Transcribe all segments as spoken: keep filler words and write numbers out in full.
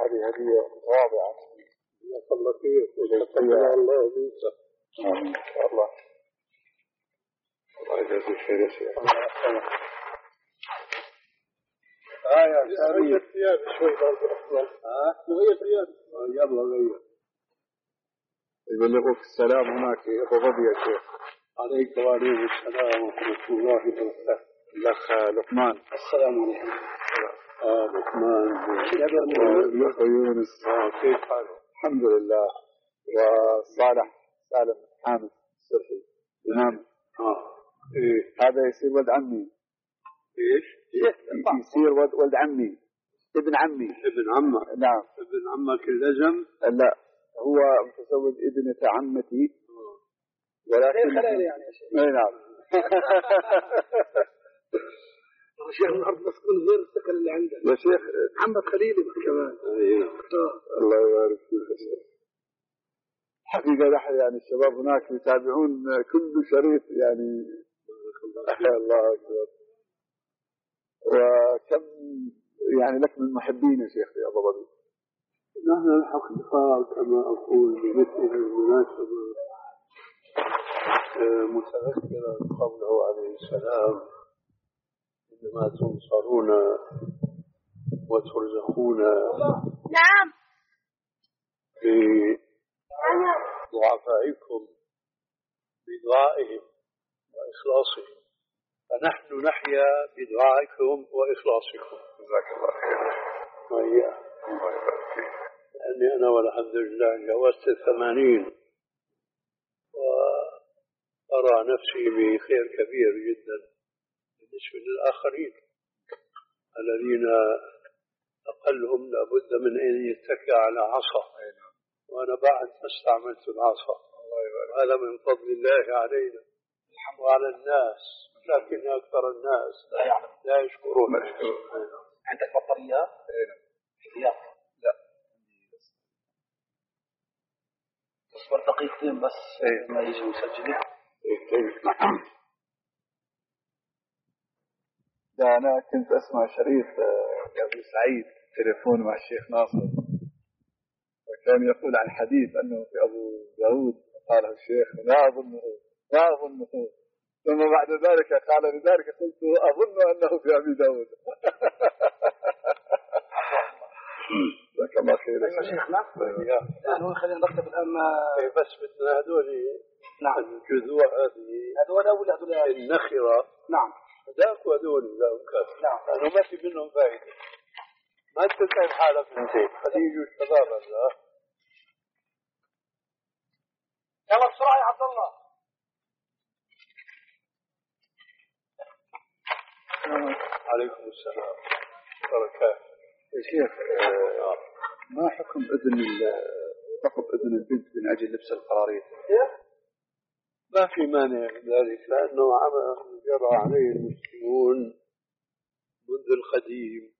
هذه هدية واضعة. الله خير وشكرا الله لك. آمين إن شاء الله. الله يجزيك خير يا شيخ. آه يا سامي الثياب شوي برضه أفضل. آه غير ثياب. يلا غير. يبلغوك السلام هناك في أبو ظبي يا شيخ. عليك وعليكم السلام ورحمة الله وبركاته. الأخ لقمان. السلام عليكم. آه لقمان. الأخ يونس. آه كيف حالك؟ الحمد لله. وصالح سالم حامد السرحي إمام. آه إيه هذا يصير ولد عمي. إيش؟ يصير ولد ولد عمي ابن عمي. ابن عمك؟ نعم. ابن عمك اللزم؟ لا هو متزوج ابنة عمتي. ولكن خلال يعني يا شيخ. اي نعم. يا شيخ الأرض مسكون غير السكن اللي عندك يا شيخ. محمد خليلي كمان. الله يبارك فيك يا شيخ. حقيقة نحن يعني الشباب هناك يتابعون كل شريط يعني. الله أكبر. وكم يعني لك من محبين يا شيخ في أبو ظبي. نحن الحقيقة كما أقول بمثل المناسبة متذكرا قوله عليه السلام إنما تنصرون وترزقون نعم بضعفائكم بدعائهم وإخلاصهم، فنحن نحيا بدعائكم وإخلاصكم. جزاك الله خير. وإياه. الله يبارك فيك. لأني أنا والحمد لله جاوزت الثمانين وأرى نفسي بخير كبير جدا بالنسبة للآخرين الذين أقلهم لابد من أن يتكى على عصا، وأنا بعد ما استعملت العصا. هذا من فضل الله علينا وعلى الناس، لكن أكثر الناس لا يشكرون. عندك بطاريات؟ احتياط؟ لا تصبر دقيقتين بس ما يجي مسجلين. ده أنا كنت أسمع شريط أبو سعيد تليفون مع الشيخ ناصر، وكان يقول عن حديث أنه في أبو داود قاله الشيخ لا أظنه لا أظنه، ثم بعد ذلك قال لذلك قلت أظن أنه في أبي داود. جزاك الله خير يا شيخنا. نحن خلينا نرتب الآن بس بدنا هذول. نعم. الجذوع هذه هذول أول هذول النخرة. نعم. هذاك وهذول لا مكافئ. نعم. لأنه ما في منهم فائدة. ما تتعب حالك من شيء. خليه يجوا الشباب هذا. يلا بسرعة يا عبد الله. عليكم السلام وبركاته. يا شيخ آه ما حكم إذن فقط إذن البنت من أجل لبس القراريط؟ ما في مانع ذلك، لأنه عمل جرى عليه المسلمون منذ القديم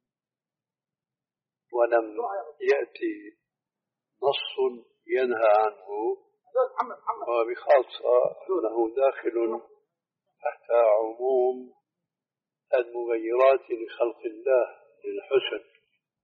ولم يأتي نص ينهى عنه، وبخاصة أنه داخل تحت عموم المغيرات لخلق الله للحسن.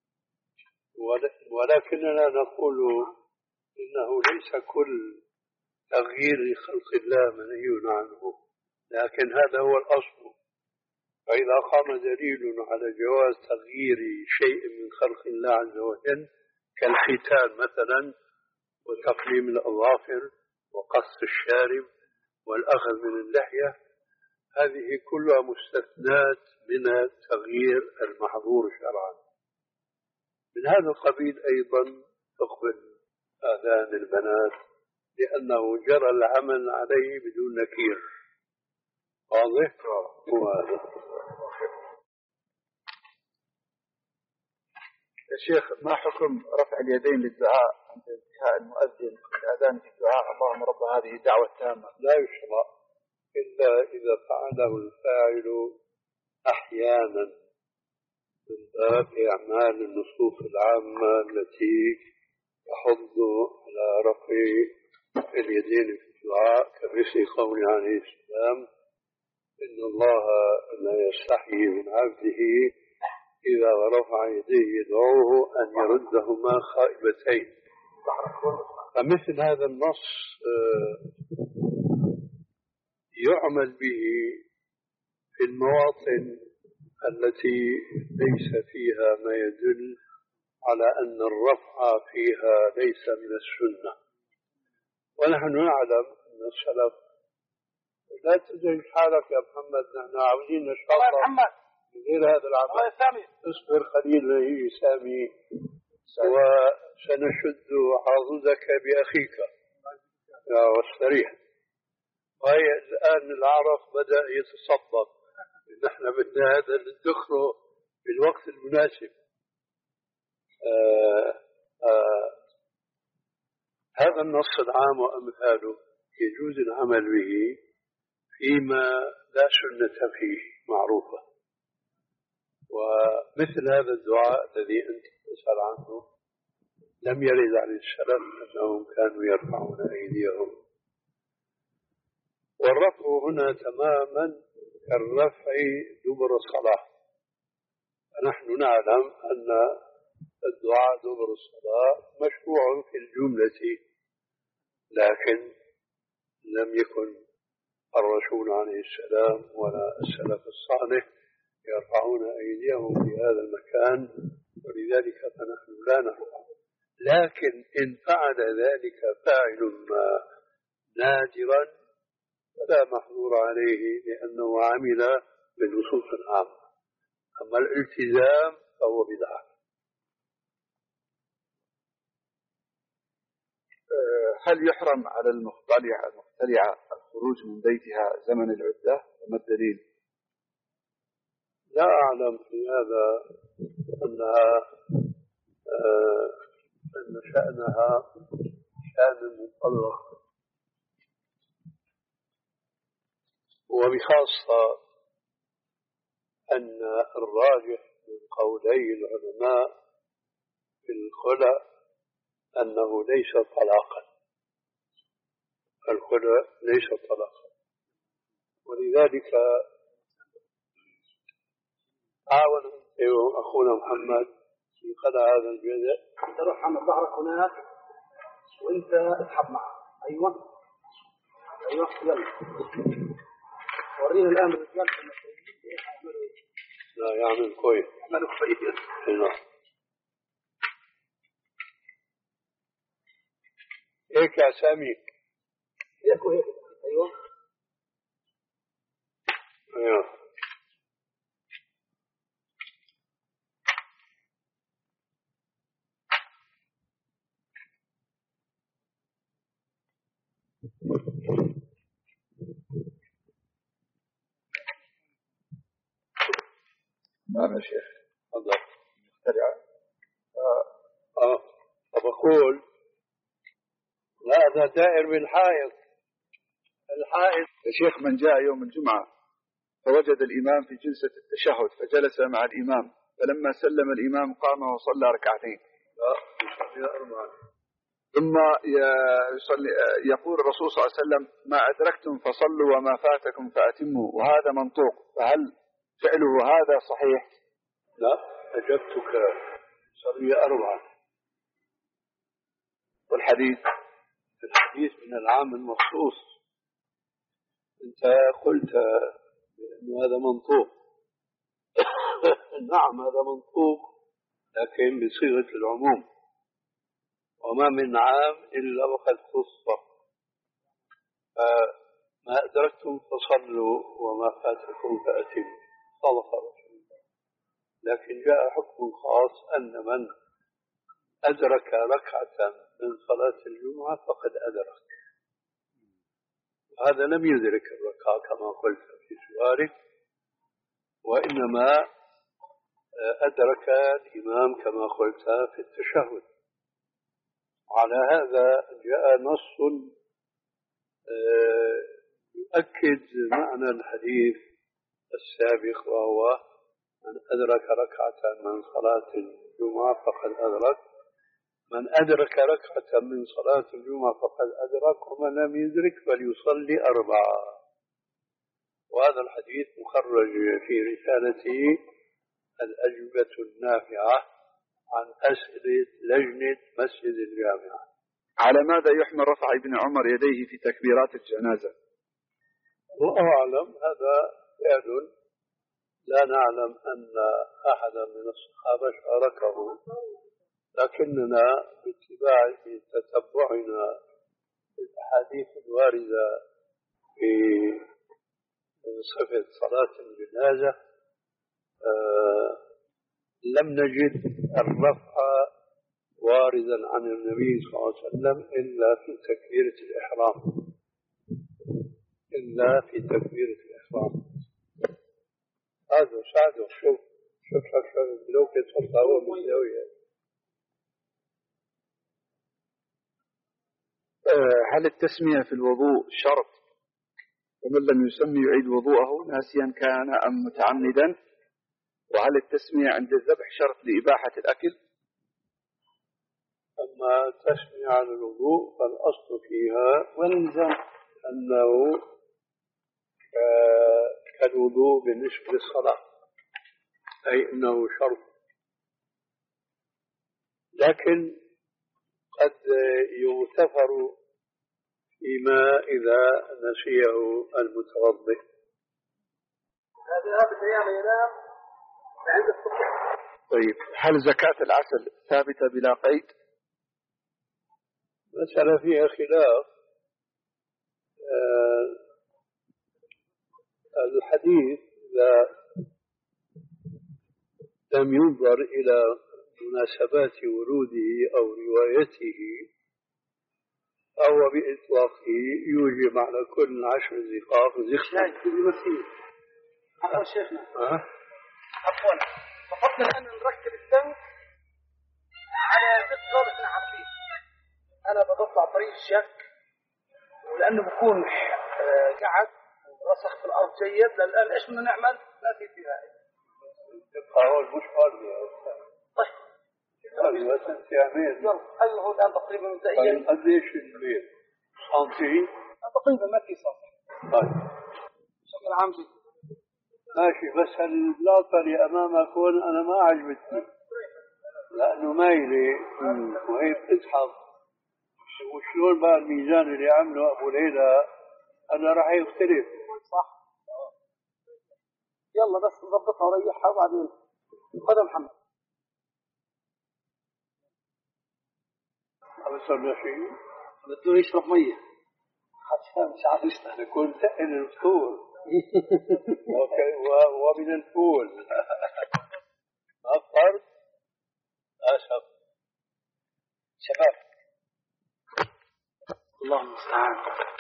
ولكننا نقول إنه ليس كل تغيير لخلق الله منهي عنه، لكن هذا هو الأصل. فإذا قام دليل على جواز تغيير شيء من خلق الله عز وجل كالختان مثلا وتقليم الأظافر وقص الشارب والأخذ من اللحية، هذه كلها مستثنات من التغيير المحظور شرعا. من هذا القبيل أيضا تقبل آذان البنات لأنه جرى العمل عليه بدون نكير. واضح؟ وهذا يا شيخ ما حكم رفع اليدين للدعاء عند انتهاء المؤذن الأذان في الدعاء اللهم رب هذه الدعوة التامة؟ لا يشرع إلا إذا فعله الفاعل أحيانا من باب إعمال النصوص العامة التي تحض على رفع اليدين في الدعاء، كمثل قوله عليه السلام إن الله لا يستحيي من عبده إذا رفع يديه يدعوه أن يردهما خائبتين. فمثل هذا النص يعمل به في المواطن التي ليس فيها ما يدل على أن الرفع فيها ليس من السنة. ونحن نعلم أن السلف لا تزعج حالك يا محمد، نحن عاوزين نشاطر غير هذا العمل. اصبر قليلا يا سامي وسنشد عضدك بأخيك يا واستريح. وهي الآن العرف بدأ يتصدق، نحن بدنا هذا ندخله في الوقت المناسب. آآ آآ هذا النص العام وأمثاله يجوز العمل به فيما لا سنة فيه معروفة. ومثل هذا الدعاء الذي أنت تسأل عنه لم يرد عن السلف أنهم كانوا يرفعون أيديهم. والرفع هنا تماما كالرفع دبر الصلاة. فنحن نعلم أن الدعاء دبر الصلاة مشروع في الجملة، لكن لم يكن الرسول عليه السلام ولا السلف الصالح يرفعون أيديهم في هذا المكان، ولذلك فنحن لا نرفع. لكن إن فعل ذلك فاعل ما نادرا فلا محظور عليه لأنه عمل بالنصوص العامة. أما الالتزام فهو بدعة. هل يحرم على المختلعة المختلعة الخروج من بيتها زمن العدة؟ وما الدليل؟ لا أعلم في هذا أنها آه أن شأنها شأن المطلق، وبخاصة أن الراجح من قولي العلماء في الخلع أنه ليس طلاقا. الخلع ليس طلاقا، ولذلك عاون أخونا محمد في خلع هذا الجزء. تروح عند ظهرك هناك وانت اسحب معه. ايوه ايوه يلا ورينا الان الرجال لا يعمل كويس، يعملوا كويس. هيك يا سامي، هيك وهيك. ايوه ايوه نعم يا شيخ. تفضل. مخترعة. اه بقول هذا دائر بالحائط. الحائط يا شيخ، من جاء يوم الجمعة فوجد الإمام في جلسة التشهد فجلس مع الإمام، فلما سلم الإمام قام وصلى ركعتين. لا يصلي أربعة. ثم يصلي يقول الرسول صلى الله عليه وسلم: ما أدركتم فصلوا وما فاتكم فأتموا، وهذا منطوق، فهل فعله هذا صحيح؟ لا، أجبتك يصلي أربعة. والحديث الحديث من العام المخصوص. أنت قلت بأن هذا منطوق. نعم هذا منطوق، لكن بصيغة العموم، وما من عام إلا وقد خص. ما أدركتم فصلوا وما فاتكم فأتموا، صدق رسول الله. لكن جاء حكم خاص أن من أدرك ركعة من صلاة الجمعة فقد أدرك، هذا لم يدرك الركعة كما قلت في سؤالك، وإنما أدرك الإمام كما قلت في التشهد. وعلى هذا جاء نص يؤكد معنى الحديث السابق، وهو من أدرك ركعة من صلاة الجمعة فقد أدرك، من أدرك ركعة من صلاة الجمعة فقد أدرك، ومن لم يدرك فليصلي أربعة. وهذا الحديث مخرج في رسالته الأجوبة النافعة عن أسئلة لجنة مسجد الجامعة. على ماذا يحمل رفع ابن عمر يديه في تكبيرات الجنازة؟ والله أعلم، هذا فعل لا نعلم أن أحدا من الصحابة شاركه، لكننا باتباع تتبعنا الأحاديث الواردة في صفة صلاة الجنازة آه لم نجد الرفع واردا عن النبي صلى الله عليه وسلم إلا في تكبيرة الإحرام، إلا في تكبيرة الإحرام. هذا ساعده. شوف شوف شوف لو كنت صلاه مزاوية. هل التسمية في الوضوء شرط ومن لم يسمي يعيد وضوءه ناسيا كان أم متعمدا؟ وهل التسمية عند الذبح شرط لإباحة الأكل؟ أما التسمية على الوضوء فالأصل فيها والميزان أنه كالوضوء بالنسبة للصلاة، أي أنه شرط، لكن قد يغتفر فيما إذا نسيه المتوضئ. هذا بالأيام ينام عند الصبح. طيب، هل زكاة العسل ثابتة بلا قيد؟ مسألة فيها خلاف. آه الحديث إذا لم ينظر إلى مناسبات وروده أو روايته أو بإطلاقه يوجب على كل عشر زقاق زقاق في المسير. هذا شيخنا. أه؟ عفوا، فقدنا الآن نركب التنك على زقة بس عارفين. أنا بطلع طريق الشك ولأنه بكون قعد رسخ في الأرض جيد، للآن إيش بدنا نعمل؟ ناسي فيها. الزقاق مش فاضي. طيب. هذا بس انتعامين. يلا، هل هو الآن تقريبا مبدئيا؟ طيب قديش البيت؟ سنتي؟ تقريبا ما في سنتي. طيب. بشكل عام جدا. ماشي، بس البلاطة اللي أمامك هون أنا ما عجبتني لأنه مايلة وهي بتسحب، وشلون بقى الميزان اللي عمله أبو ليلى أنا راح يختلف. صح. يلا بس نضبطها وريحها وبعدين خذها محمد. هذا صار له شيء؟ بده يشرب مية. حتى مش عارف يشتغل. يكون تقل الفطور. ومن الفول أفطر أشرب. شباب الله المستعان.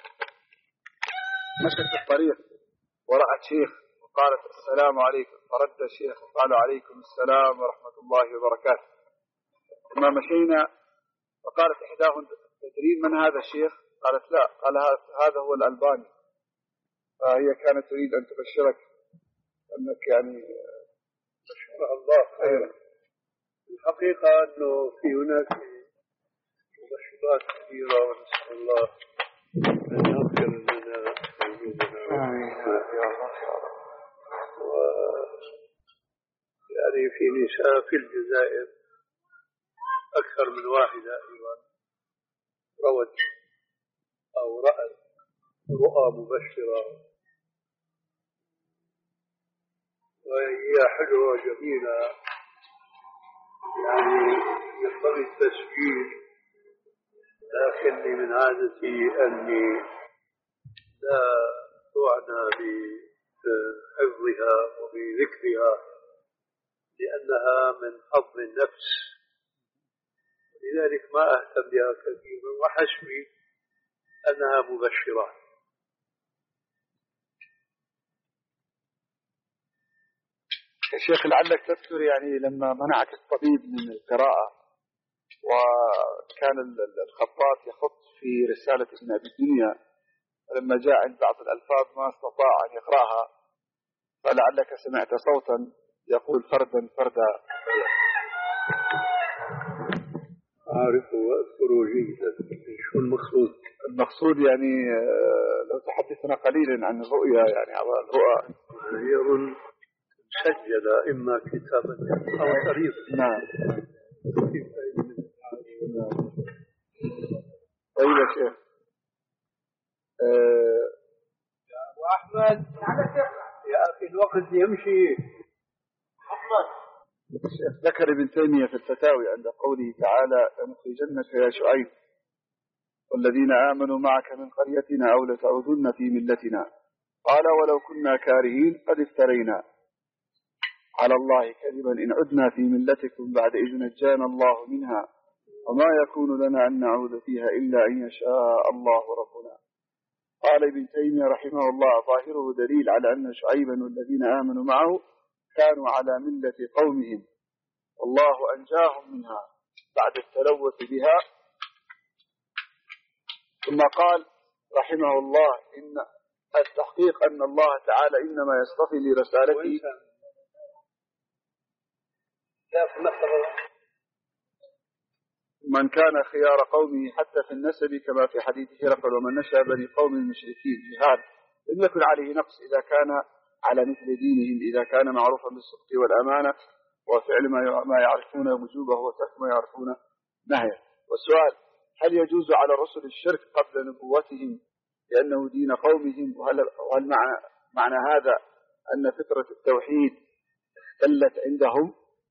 مشت في الطريق ورأت شيخ وقالت السلام عليكم، فرد الشيخ وقال عليكم السلام ورحمة الله وبركاته. ثم مشينا فقالت إحداهن تدرين من هذا الشيخ؟ قالت لا. قال هذا هو الألباني. فهي كانت تريد أن تبشرك أنك يعني بشر الله خيرا. الحقيقة أنه في هناك مبشرات كثيرة ونسأل الله أن يغفر لنا ويجوزنا. و يعني في نساء في الجزائر أكثر من واحدة أيضا روت أو رأت رؤى مبشرة، وهي حلوة جميلة، يعني ينبغي التسجيل، لكني من عادتي أني لا أعنى بحفظها وبذكرها لأنها من حظ النفس، لذلك ما أهتم بها كثيرا، وحسبي أنها مبشرة. يا شيخ لعلك تذكر يعني لما منعك الطبيب من القراءة وكان الخطاط يخط في رسالة ابن أبي الدنيا، ولما جاء عند بعض الألفاظ ما استطاع أن يقرأها، فلعلك سمعت صوتا يقول فردا فردا. أعرف وأذكر جيدا. شو المقصود؟ المقصود يعني لو تحدثنا قليلا عن الرؤيا، يعني على الرؤى. هي مسجلة إما كتابة أو طريق. نعم. طيب يا شيخ. أه يا أبو أحمد يا أخي الوقت يمشي. أحمد الشيخ ذكر ابن تيمية في الفتاوي عند قوله تعالى لنخرجنك يا شعيب والذين آمنوا معك من قريتنا أو لتعودن في ملتنا قال ولو كنا كارهين قد افترينا على الله كذبا إن عدنا في ملتكم بعد إذ نجانا الله منها وما يكون لنا أن نعود فيها إلا أن يشاء الله ربنا. قال ابن تيمية رحمه الله ظاهره دليل على أن شعيبا والذين آمنوا معه كانوا على ملة قومهم والله أنجاهم منها بعد التلوث بها. ثم قال رحمه الله إن التحقيق أن الله تعالى إنما يصطفي لرسالته من كان خيار قومه حتى في النسب كما في حديث هرقل ومن نشأ بني قوم المشركين جهاد لم يكن عليه نقص إذا كان على مثل دينهم إذا كان معروفا بالصدق والأمانة وفعل ما يعرفون وجوبه وترك ما يعرفون نهيه. والسؤال هل يجوز على الرسل الشرك قبل نبوتهم لأنه دين قومهم وهل, وهل معنى, معنى هذا أن فطرة التوحيد اختلت عندهم؟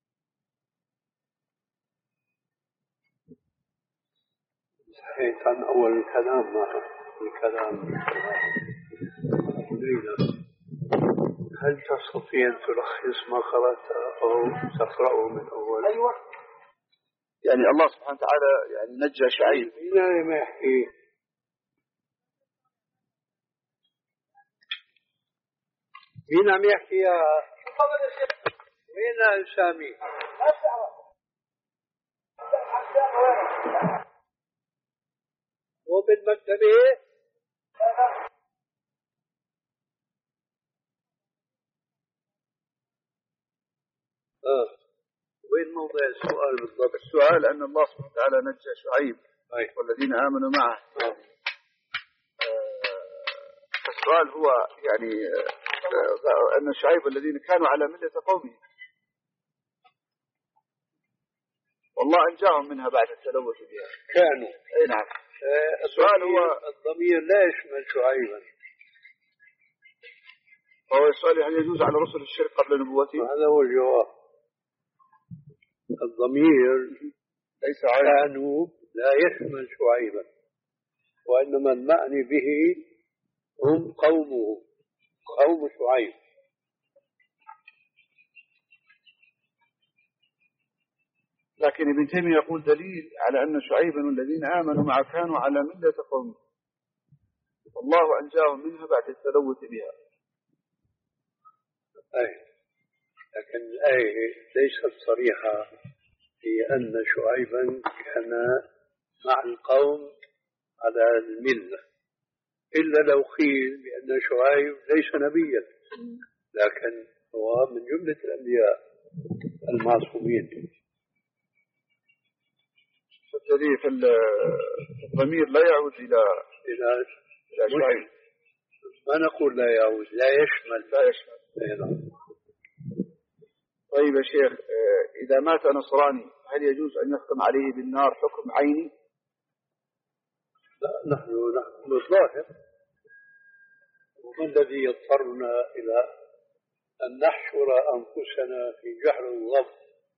صحيح عن أول الكلام ما الكلام هل تستطيع أن تلخص ما قرأت أو تقرأه من أول؟ أيوة. يعني الله سبحانه وتعالى يعني نجى شعيب. مين ما يحكي؟ مين عم يحكي يا وين سامي؟ هو بالمكتبة؟ آه. وين موضوع السؤال بالضبط؟ السؤال أن الله سبحانه وتعالى نجى شعيب أي. والذين آمنوا معه. آه. السؤال هو يعني آه أن شعيب الذين كانوا على ملة قومه والله أنجاهم منها بعد التلوث بها. كانوا. أي نعم. آه. السؤال هو الضمير لا يشمل شعيبا. فهو السؤال هل يجوز على رسل الشرك قبل نبوته؟ هذا هو الجواب. الضمير ليس كانوا لا يشمل شعيبا وإنما المعني به هم قومه قوم شعيب. لكن ابن تيمية يقول دليل على أن شعيبا والذين آمنوا معه كانوا على ملة قومه والله أنجاهم منها بعد التلوث بها. أي. لكن الآية ليست صريحة في أن شعيبا كان مع القوم على الملة إلا لو قيل بأن شعيب ليس نبيا لكن هو من جملة الأنبياء المعصومين. في الضمير لا يعود إلى إلى إلى شعيب. ما نقول لا يعود لا يشمل لا يشمل. طيب يا شيخ إذا مات نصراني هل يجوز أن يختم عليه بالنار حكم عيني؟ لا نحن نحن الظاهر وما الذي يضطرنا إلى أن نحشر أنفسنا في جحر الضب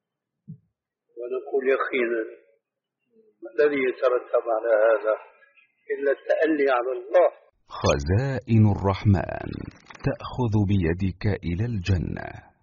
ونقول يقينا ما الذي يترتب على هذا إلا التألي على الله. خزائن الرحمن تأخذ بيدك إلى الجنة.